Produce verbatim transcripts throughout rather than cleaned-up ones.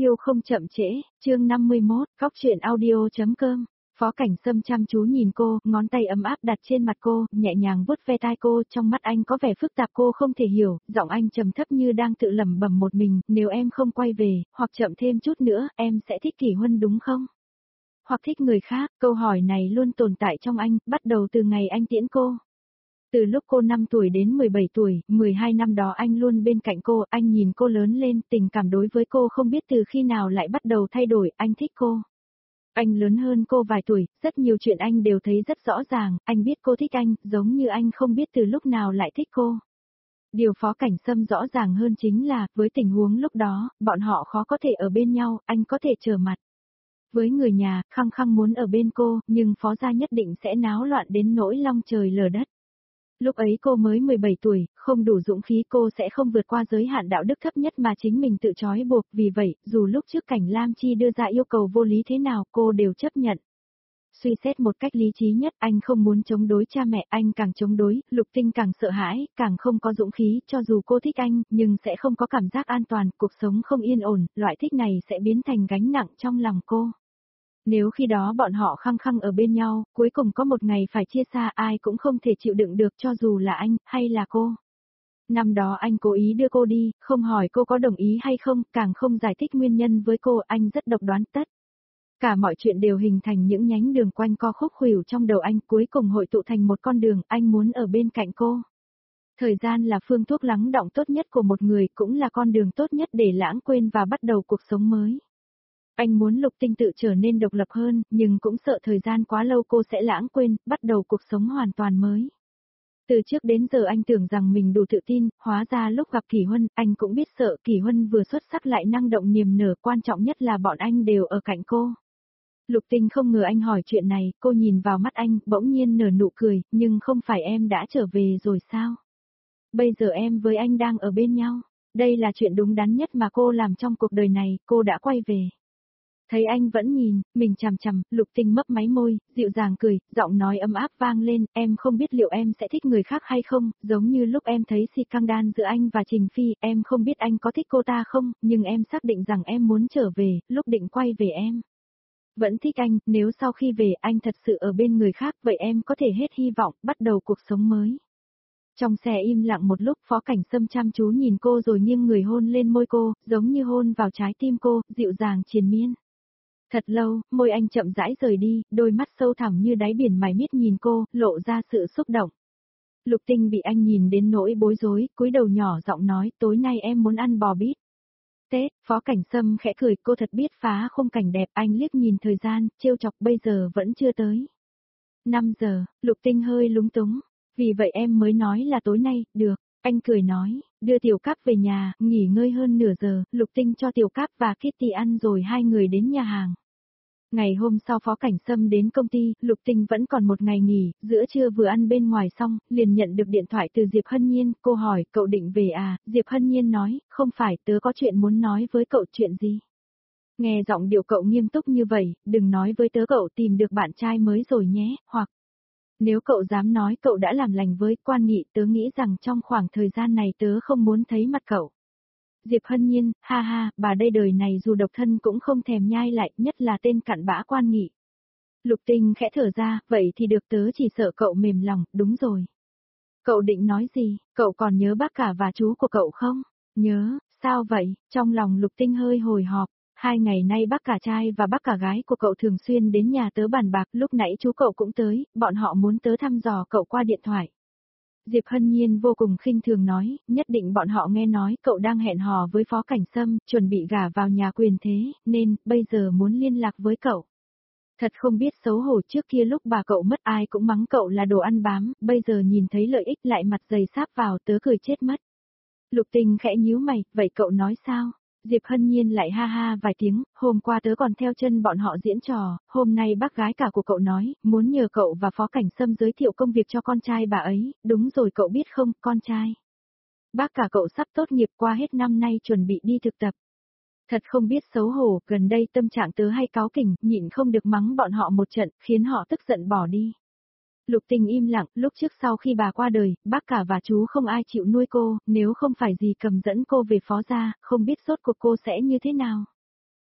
Yêu không chậm trễ, chương năm mươi mốt, góc truyện audio.com. Phó Cảnh Sâm chăm chú nhìn cô, ngón tay ấm áp đặt trên mặt cô, nhẹ nhàng vuốt ve tai cô, trong mắt anh có vẻ phức tạp cô không thể hiểu, giọng anh trầm thấp như đang tự lẩm bẩm một mình, nếu em không quay về, hoặc chậm thêm chút nữa, em sẽ thích Kỷ Huân đúng không? Hoặc thích người khác, câu hỏi này luôn tồn tại trong anh, bắt đầu từ ngày anh tiễn cô. Từ lúc cô năm tuổi đến mười bảy tuổi, mười hai năm đó anh luôn bên cạnh cô, anh nhìn cô lớn lên, tình cảm đối với cô không biết từ khi nào lại bắt đầu thay đổi, anh thích cô. Anh lớn hơn cô vài tuổi, rất nhiều chuyện anh đều thấy rất rõ ràng, anh biết cô thích anh, giống như anh không biết từ lúc nào lại thích cô. Điều Phó Cảnh Sâm rõ ràng hơn chính là, với tình huống lúc đó, bọn họ khó có thể ở bên nhau, anh có thể trở mặt. Với người nhà, khăng khăng muốn ở bên cô, nhưng Phó gia nhất định sẽ náo loạn đến nỗi long trời lở đất. Lúc ấy cô mới mười bảy tuổi, không đủ dũng khí cô sẽ không vượt qua giới hạn đạo đức thấp nhất mà chính mình tự trói buộc, vì vậy, dù lúc trước Cảnh Lam Chi đưa ra yêu cầu vô lý thế nào cô đều chấp nhận. Suy xét một cách lý trí nhất, anh không muốn chống đối cha mẹ, anh càng chống đối, Lục Tinh càng sợ hãi, càng không có dũng khí, cho dù cô thích anh, nhưng sẽ không có cảm giác an toàn, cuộc sống không yên ổn, loại thích này sẽ biến thành gánh nặng trong lòng cô. Nếu khi đó bọn họ khăng khăng ở bên nhau, cuối cùng có một ngày phải chia xa ai cũng không thể chịu đựng được cho dù là anh, hay là cô. Năm đó anh cố ý đưa cô đi, không hỏi cô có đồng ý hay không, càng không giải thích nguyên nhân với cô, anh rất độc đoán tất. Cả mọi chuyện đều hình thành những nhánh đường quanh co khúc khuỷu trong đầu anh, cuối cùng hội tụ thành một con đường, anh muốn ở bên cạnh cô. Thời gian là phương thuốc lắng đọng tốt nhất của một người, cũng là con đường tốt nhất để lãng quên và bắt đầu cuộc sống mới. Anh muốn Lục Tinh tự trở nên độc lập hơn, nhưng cũng sợ thời gian quá lâu cô sẽ lãng quên, bắt đầu cuộc sống hoàn toàn mới. Từ trước đến giờ anh tưởng rằng mình đủ tự tin, hóa ra lúc gặp Kỷ Huân, anh cũng biết sợ Kỷ Huân vừa xuất sắc lại năng động niềm nở, quan trọng nhất là bọn anh đều ở cạnh cô. Lục Tinh không ngờ anh hỏi chuyện này, cô nhìn vào mắt anh, bỗng nhiên nở nụ cười, nhưng không phải em đã trở về rồi sao? Bây giờ em với anh đang ở bên nhau, đây là chuyện đúng đắn nhất mà cô làm trong cuộc đời này, cô đã quay về. Thấy anh vẫn nhìn, mình chằm chằm, Lục Tinh mấp máy môi, dịu dàng cười, giọng nói ấm áp vang lên, em không biết liệu em sẽ thích người khác hay không, giống như lúc em thấy si căng đan giữa anh và Trình Phi, em không biết anh có thích cô ta không, nhưng em xác định rằng em muốn trở về, lúc định quay về em. Vẫn thích anh, nếu sau khi về anh thật sự ở bên người khác, vậy em có thể hết hy vọng, bắt đầu cuộc sống mới. Trong xe im lặng một lúc, Phó Cảnh Sâm chăm chú nhìn cô rồi nghiêng người hôn lên môi cô, giống như hôn vào trái tim cô, dịu dàng triền miên. Thật lâu, môi anh chậm rãi rời đi, đôi mắt sâu thẳm như đáy biển mải miết nhìn cô, lộ ra sự xúc động. Lục Tinh bị anh nhìn đến nỗi bối rối, cúi đầu nhỏ giọng nói, tối nay em muốn ăn bò bít tết. Phó Cảnh Sâm khẽ cười, cô thật biết phá khung cảnh đẹp, anh liếc nhìn thời gian, trêu chọc, bây giờ vẫn chưa tới. năm giờ, Lục Tinh hơi lúng túng, vì vậy em mới nói là tối nay, được. Anh cười nói, đưa Tiểu Cáp về nhà, nghỉ ngơi hơn nửa giờ, Lục Tinh cho Tiểu Cáp và Kitty ăn rồi hai người đến nhà hàng. Ngày hôm sau Phó Cảnh Sâm đến công ty, Lục Tinh vẫn còn một ngày nghỉ, giữa trưa vừa ăn bên ngoài xong, liền nhận được điện thoại từ Diệp Hân Nhiên, cô hỏi, cậu định về à, Diệp Hân Nhiên nói, không phải, tớ có chuyện muốn nói với cậu. Chuyện gì? Nghe giọng điệu cậu nghiêm túc như vậy, đừng nói với tớ cậu tìm được bạn trai mới rồi nhé, hoặc... Nếu cậu dám nói cậu đã làm lành với Quan Nghị, tớ nghĩ rằng trong khoảng thời gian này tớ không muốn thấy mặt cậu. Diệp Hân Nhiên, ha ha, bà đây đời này dù độc thân cũng không thèm nhai lại, nhất là tên cặn bã Quan Nghị. Lục Tinh khẽ thở ra, vậy thì được, tớ chỉ sợ cậu mềm lòng, đúng rồi. Cậu định nói gì, cậu còn nhớ bác cả và chú của cậu không? Nhớ, sao vậy? Trong lòng Lục Tinh hơi hồi hộp. Hai ngày nay bác cả trai và bác cả gái của cậu thường xuyên đến nhà tớ bàn bạc, lúc nãy chú cậu cũng tới, bọn họ muốn tớ thăm dò cậu qua điện thoại. Diệp Hân Nhiên vô cùng khinh thường nói, nhất định bọn họ nghe nói cậu đang hẹn hò với Phó Cảnh Sâm, chuẩn bị gả vào nhà quyền thế, nên, bây giờ muốn liên lạc với cậu. Thật không biết xấu hổ, trước kia lúc bà cậu mất ai cũng mắng cậu là đồ ăn bám, bây giờ nhìn thấy lợi ích lại mặt dày sáp vào, tớ cười chết mất. Lục Tinh khẽ nhíu mày, vậy cậu nói sao? Diệp Hân Nhiên lại ha ha vài tiếng, hôm qua tớ còn theo chân bọn họ diễn trò, hôm nay bác gái cả của cậu nói, muốn nhờ cậu và Phó Cảnh Sâm giới thiệu công việc cho con trai bà ấy, đúng rồi cậu biết không, con trai. Bác cả cậu sắp tốt nghiệp, qua hết năm nay chuẩn bị đi thực tập. Thật không biết xấu hổ, gần đây tâm trạng tớ hay cáu kỉnh, nhịn không được mắng bọn họ một trận, khiến họ tức giận bỏ đi. Lục Tình im lặng, lúc trước sau khi bà qua đời, bác cả và chú không ai chịu nuôi cô, nếu không phải gì cầm dẫn cô về Phó gia, không biết sốt cuộc cô sẽ như thế nào.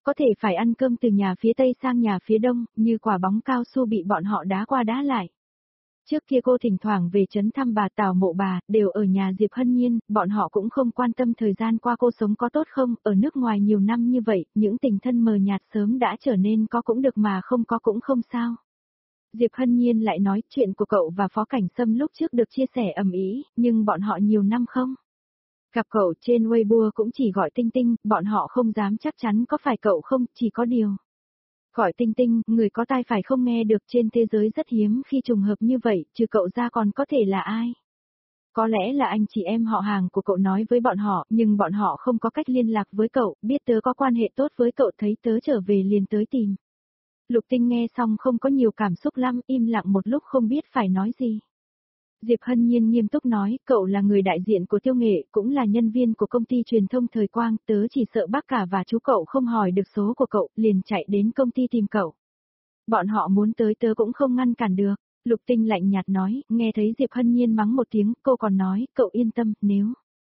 Có thể phải ăn cơm từ nhà phía Tây sang nhà phía Đông, như quả bóng cao su bị bọn họ đá qua đá lại. Trước kia cô thỉnh thoảng về trấn thăm bà Tào Mộ bà, đều ở nhà Diệp Hân Nhiên, bọn họ cũng không quan tâm thời gian qua cô sống có tốt không, ở nước ngoài nhiều năm như vậy, những tình thân mờ nhạt sớm đã trở nên có cũng được mà không có cũng không sao. Diệp Hân Nhiên lại nói chuyện của cậu và Phó Cảnh Sâm lúc trước được chia sẻ ầm ĩ, nhưng bọn họ nhiều năm không. Gặp cậu trên Weibo cũng chỉ gọi Tinh Tinh, bọn họ không dám chắc chắn có phải cậu không, chỉ có điều. Gọi Tinh Tinh, người có tai phải không nghe được, trên thế giới rất hiếm khi trùng hợp như vậy, trừ cậu ra còn có thể là ai. Có lẽ là anh chị em họ hàng của cậu nói với bọn họ, nhưng bọn họ không có cách liên lạc với cậu, biết tớ có quan hệ tốt với cậu thấy tớ trở về liền tới tìm. Lục Tinh nghe xong không có nhiều cảm xúc lắm, im lặng một lúc không biết phải nói gì. Diệp Hân Nhiên nghiêm túc nói, cậu là người đại diện của Tiêu Nghệ, cũng là nhân viên của công ty truyền thông Thời Quang, tớ chỉ sợ bác cả và chú cậu không hỏi được số của cậu, liền chạy đến công ty tìm cậu. Bọn họ muốn tới tớ cũng không ngăn cản được. Lục Tinh lạnh nhạt nói, nghe thấy Diệp Hân Nhiên mắng một tiếng, cô còn nói, cậu yên tâm, nếu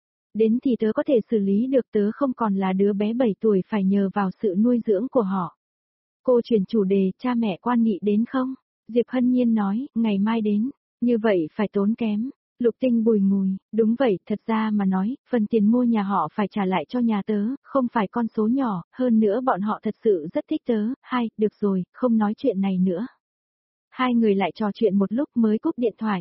đến thì tớ có thể xử lý được, tớ không còn là đứa bé bảy tuổi phải nhờ vào sự nuôi dưỡng của họ. Cô chuyển chủ đề, cha mẹ Quan Nghị đến không? Diệp Hân Nhiên nói, ngày mai đến. Như vậy phải tốn kém. Lục Tinh bùi ngùi, đúng vậy, thật ra mà nói, phần tiền mua nhà họ phải trả lại cho nhà tớ, không phải con số nhỏ, hơn nữa bọn họ thật sự rất thích tớ, hai, được rồi, không nói chuyện này nữa. Hai người lại trò chuyện một lúc mới cúp điện thoại.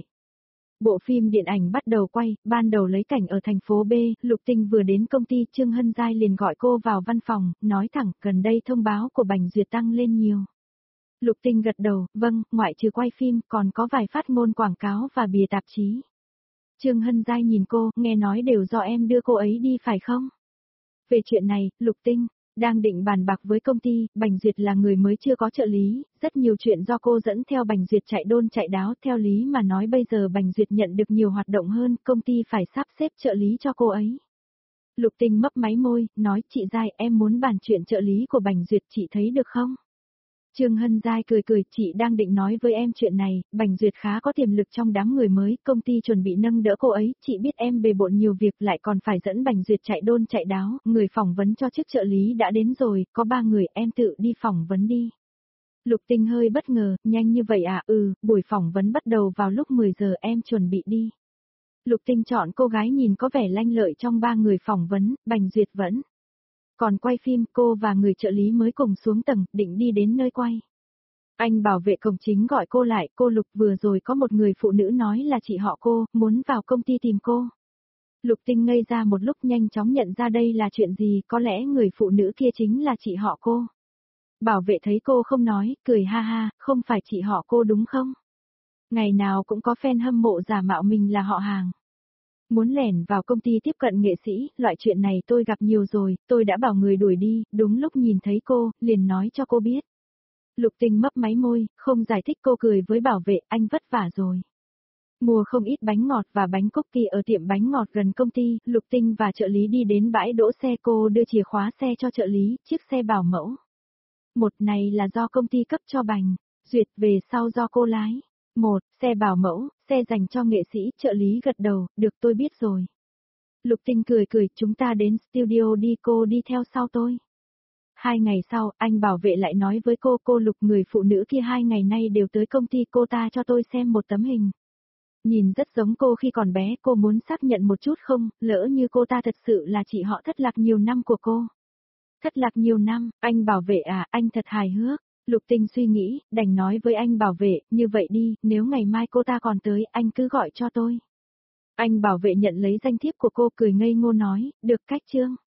Bộ phim điện ảnh bắt đầu quay, ban đầu lấy cảnh ở thành phố B, Lục Tinh vừa đến công ty Trương Hân Giai liền gọi cô vào văn phòng, nói thẳng, gần đây thông báo của Bành Duyệt tăng lên nhiều. Lục Tinh gật đầu, vâng, ngoại trừ quay phim, còn có vài phát ngôn quảng cáo và bìa tạp chí. Trương Hân Giai nhìn cô, nghe nói đều do em đưa cô ấy đi phải không? Về chuyện này, Lục Tinh đang định bàn bạc với công ty, Bành Duyệt là người mới chưa có trợ lý, rất nhiều chuyện do cô dẫn theo Bành Duyệt chạy đôn chạy đáo, theo lý mà nói bây giờ Bành Duyệt nhận được nhiều hoạt động hơn, công ty phải sắp xếp trợ lý cho cô ấy. Lục Tinh mấp máy môi, nói, chị Giai, em muốn bàn chuyện trợ lý của Bành Duyệt, chị thấy được không? Trương Hân Giai cười cười, chị đang định nói với em chuyện này, Bành Duyệt khá có tiềm lực trong đám người mới, công ty chuẩn bị nâng đỡ cô ấy, chị biết em bề bộn nhiều việc lại còn phải dẫn Bành Duyệt chạy đôn chạy đáo, người phỏng vấn cho chức trợ lý đã đến rồi, có ba người, em tự đi phỏng vấn đi. Lục Tinh hơi bất ngờ, nhanh như vậy à, ừ, buổi phỏng vấn bắt đầu vào lúc mười giờ, em chuẩn bị đi. Lục Tinh chọn cô gái nhìn có vẻ lanh lợi trong ba người phỏng vấn, Bành Duyệt vẫn còn quay phim, cô và người trợ lý mới cùng xuống tầng, định đi đến nơi quay. Anh bảo vệ cổng chính gọi cô lại, cô Lục, vừa rồi có một người phụ nữ nói là chị họ cô, muốn vào công ty tìm cô. Lục Tinh ngây ra một lúc nhanh chóng nhận ra đây là chuyện gì, có lẽ người phụ nữ kia chính là chị họ cô. Bảo vệ thấy cô không nói, cười ha ha, không phải chị họ cô đúng không? Ngày nào cũng có fan hâm mộ giả mạo mình là họ hàng. Muốn lẻn vào công ty tiếp cận nghệ sĩ, loại chuyện này tôi gặp nhiều rồi, tôi đã bảo người đuổi đi, đúng lúc nhìn thấy cô, liền nói cho cô biết. Lục Tinh mấp máy môi, không giải thích, cô cười với bảo vệ, anh vất vả rồi. Mua không ít bánh ngọt và bánh cookie ở tiệm bánh ngọt gần công ty, Lục Tinh và trợ lý đi đến bãi đỗ xe, cô đưa chìa khóa xe cho trợ lý, chiếc xe bảo mẫu. Một này là do công ty cấp cho Bành Duyệt, về sau do cô lái. Một, xe bảo mẫu, xe dành cho nghệ sĩ, trợ lý gật đầu, được tôi biết rồi. Lục Tinh cười cười, chúng ta đến studio đi, cô đi theo sau tôi. Hai ngày sau, anh bảo vệ lại nói với cô, cô Lục, người phụ nữ kia hai ngày nay đều tới công ty cô ta cho tôi xem một tấm hình. Nhìn rất giống cô khi còn bé, cô muốn xác nhận một chút không, lỡ như cô ta thật sự là chị họ thất lạc nhiều năm của cô. Thất lạc nhiều năm, anh bảo vệ à, anh thật hài hước. Lục Tinh suy nghĩ, đành nói với anh bảo vệ, như vậy đi, nếu ngày mai cô ta còn tới, anh cứ gọi cho tôi. Anh bảo vệ nhận lấy danh thiếp của cô, cười ngây ngô nói, được cách Trương.